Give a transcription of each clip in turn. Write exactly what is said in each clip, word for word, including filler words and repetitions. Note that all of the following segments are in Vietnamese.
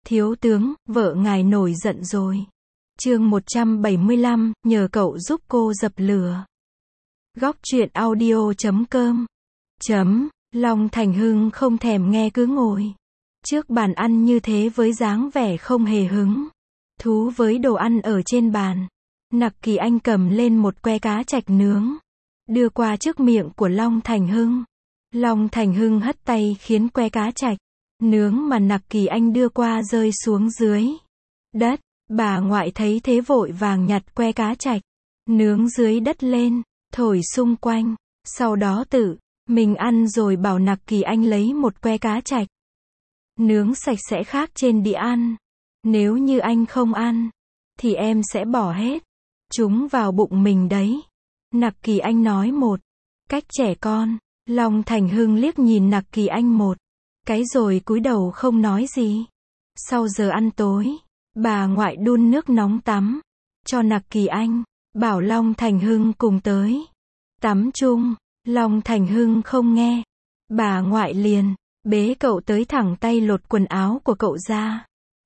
Thiếu tướng, vợ ngài nổi giận rồi. Chương một trăm bảy mươi lăm, nhờ cậu giúp cô dập lửa. Góc truyện audio chấm com. Chấm, Long Thành Hưng không thèm nghe cứ ngồi trước bàn ăn như thế với dáng vẻ không hề hứng thú với đồ ăn ở trên bàn. Nặc Kỳ Anh cầm lên một que cá trạch nướng, đưa qua trước miệng của Long Thành Hưng. Long Thành Hưng hất tay khiến que cá trạch nướng mà Nặc Kỳ Anh đưa qua rơi xuống dưới đất. Bà ngoại thấy thế vội vàng nhặt que cá trạch nướng dưới đất lên, thổi xung quanh, sau đó tự mình ăn rồi bảo Nặc Kỳ Anh lấy một que cá trạch nướng sạch sẽ khác trên đĩa ăn. Nếu như anh không ăn, thì em sẽ bỏ hết chúng vào bụng mình đấy. Nặc Kỳ Anh nói một cách trẻ con. Long Thành Hưng liếc nhìn Nặc Kỳ Anh một cái rồi cúi đầu không nói gì. Sau giờ ăn tối, bà ngoại đun nước nóng tắm cho Nặc Kỳ Anh, bảo Long Thành Hưng cùng tới tắm chung. Long Thành Hưng không nghe, bà ngoại liền bế cậu tới thẳng tay lột quần áo của cậu ra,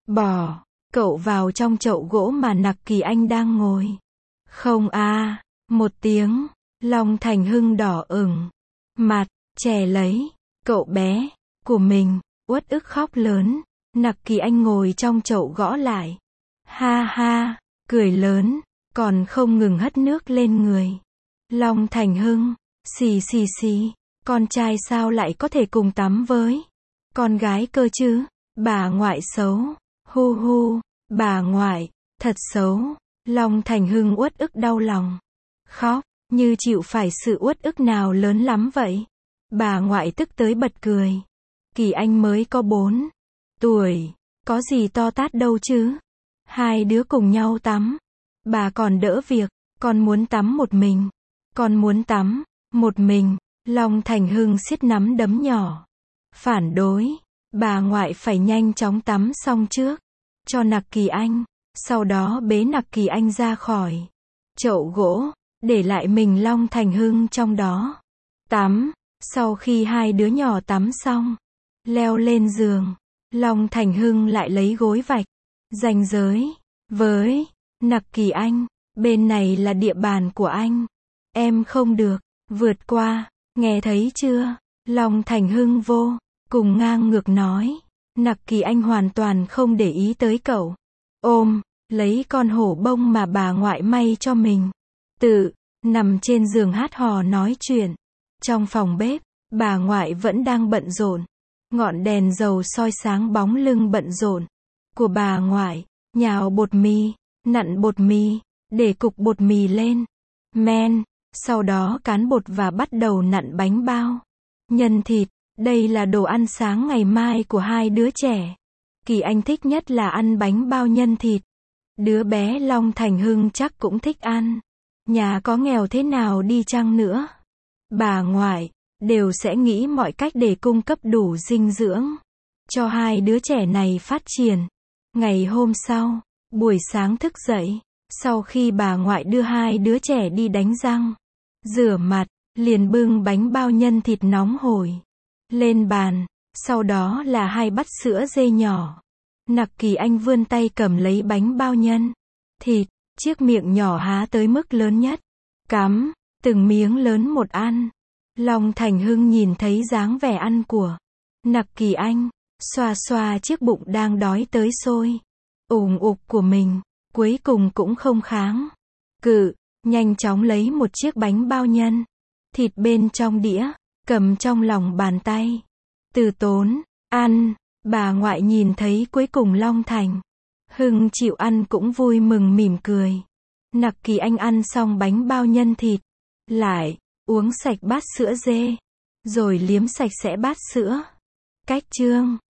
bỏ cậu vào trong chậu gỗ mà Nặc Kỳ Anh đang ngồi. Không a, à, một tiếng, Long Thành Hưng đỏ ửng mặt, chè lấy cậu bé của mình, uất ức khóc lớn. Nặc Kỳ Anh ngồi trong chậu gõ lại, ha ha, cười lớn, còn không ngừng hất nước lên người. Long Thành Hưng, xì xì xì, con trai sao lại có thể cùng tắm với con gái cơ chứ? Bà ngoại xấu, hu hu, bà ngoại, thật xấu. Long Thành Hưng uất ức đau lòng, khóc, như chịu phải sự uất ức nào lớn lắm vậy. Bà ngoại tức tới bật cười. Kỳ Anh mới có bốn tuổi, có gì to tát đâu chứ. Hai đứa cùng nhau tắm, bà còn đỡ việc, con muốn tắm một mình, con muốn tắm một mình. Long Thành Hưng siết nắm đấm nhỏ, phản đối, bà ngoại phải nhanh chóng tắm xong trước cho Nặc Kỳ Anh, sau đó bế Nặc Kỳ Anh ra khỏi chậu gỗ, để lại mình Long Thành Hưng trong đó tắm. Sau khi hai đứa nhỏ tắm xong, leo lên giường, Long Thành Hưng lại lấy gối vạch ranh giới với Nặc Kỳ Anh, bên này là địa bàn của anh, em không được vượt qua, nghe thấy chưa? Long Thành Hưng vô cùng ngang ngược nói. Nặc Kỳ Anh hoàn toàn không để ý tới cậu, ôm lấy con hổ bông mà bà ngoại may cho mình, tự nằm trên giường hát hò nói chuyện. Trong phòng bếp, bà ngoại vẫn đang bận rộn, ngọn đèn dầu soi sáng bóng lưng bận rộn của bà ngoại, nhào bột mì, nặn bột mì, để cục bột mì lên men, sau đó cán bột và bắt đầu nặn bánh bao nhân thịt. Đây là đồ ăn sáng ngày mai của hai đứa trẻ. Kỳ Anh thích nhất là ăn bánh bao nhân thịt. Đứa bé Long Thành Hưng chắc cũng thích ăn. Nhà có nghèo thế nào đi chăng nữa, bà ngoại đều sẽ nghĩ mọi cách để cung cấp đủ dinh dưỡng cho hai đứa trẻ này phát triển. Ngày hôm sau, buổi sáng thức dậy, sau khi bà ngoại đưa hai đứa trẻ đi đánh răng, rửa mặt, liền bưng bánh bao nhân thịt nóng hổi lên bàn, sau đó là hai bát sữa dê nhỏ. Nặc Kỳ Anh vươn tay cầm lấy bánh bao nhân thịt, chiếc miệng nhỏ há tới mức lớn nhất, cắm từng miếng lớn một ăn. Long Thành Hưng nhìn thấy dáng vẻ ăn của Nặc Kỳ Anh, xoa xoa chiếc bụng đang đói tới sôi ủng ục của mình, cuối cùng cũng không kháng cự, nhanh chóng lấy một chiếc bánh bao nhân thịt bên trong đĩa, cầm trong lòng bàn tay, từ tốn ăn. Bà ngoại nhìn thấy cuối cùng Long Thành Hưng chịu ăn cũng vui mừng mỉm cười. Nặc Kỳ Anh ăn xong bánh bao nhân thịt, lại uống sạch bát sữa dê, rồi liếm sạch sẽ bát sữa. Cách chương